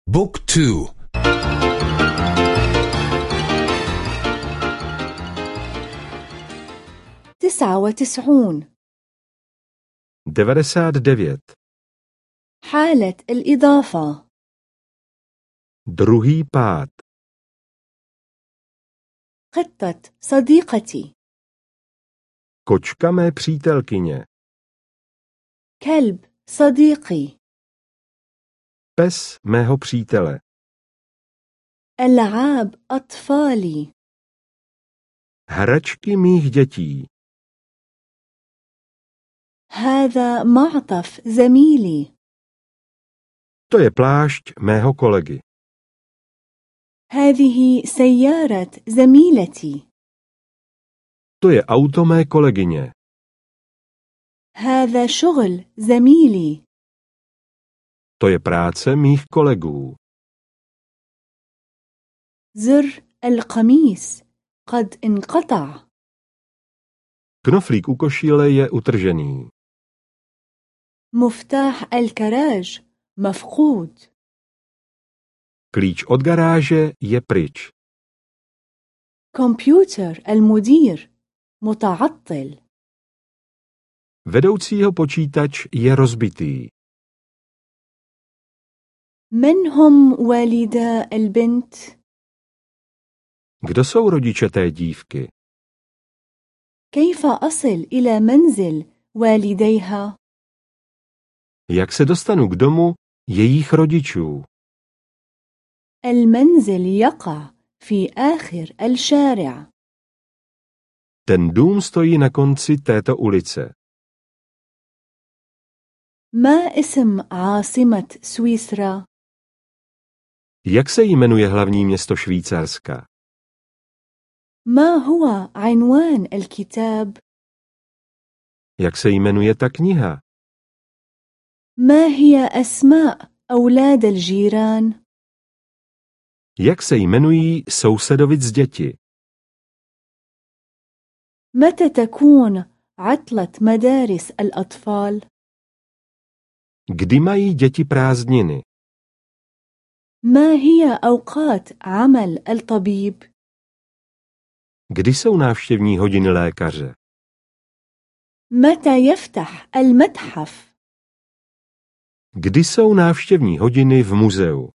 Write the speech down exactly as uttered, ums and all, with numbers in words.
بوك تو. تسعة وتسعون. devadesát devět. حالة الإضافة. Druhý pád. قطة صديقتي. Kočka mé přítelkyně. كلب صديقي. Pes mého přítele. ألعاب أطفالي. Hračky mých dětí. هذا معطف زميلي. To je plášť mého kolegy. هذه سيارة زميلتي. To je auto mé kolegyně. هذا شغل زميلي. To je práce mých kolegů. زر القميص قد انقطع. Knoflík u košile je utržený. مفتاح الكراج مفقود. Klíč od garáže je pryč. كمبيوتر المدير متعطل. Vedoucího počítač je rozbitý. من هم والدا البنت؟ Kdo jsou rodiče té dívky? كيف أصل إلى منزل والديها؟ Jak se dostanu k domu jejich rodičů? المنزل يقع في آخر الشارع. Ten dům stojí na konci této ulice. ما اسم عاصمة سويسرا؟ Jak se jmenuje hlavní město Švýcarska? ما هو عنوان الكتاب؟ Jak se jmenuje ta kniha? ما هي أسماء أولاد الجيران؟ Jak se jmenují sousedovic děti? متى تكون عطلة مدارس الأطفال؟ Kdy mají děti prázdniny? ما هي أوقات عمل الطبيب؟ Kdy jsou návštěvní hodiny lékaře? متى يفتح المتحف؟ Kdy jsou návštěvní hodiny v muzeu?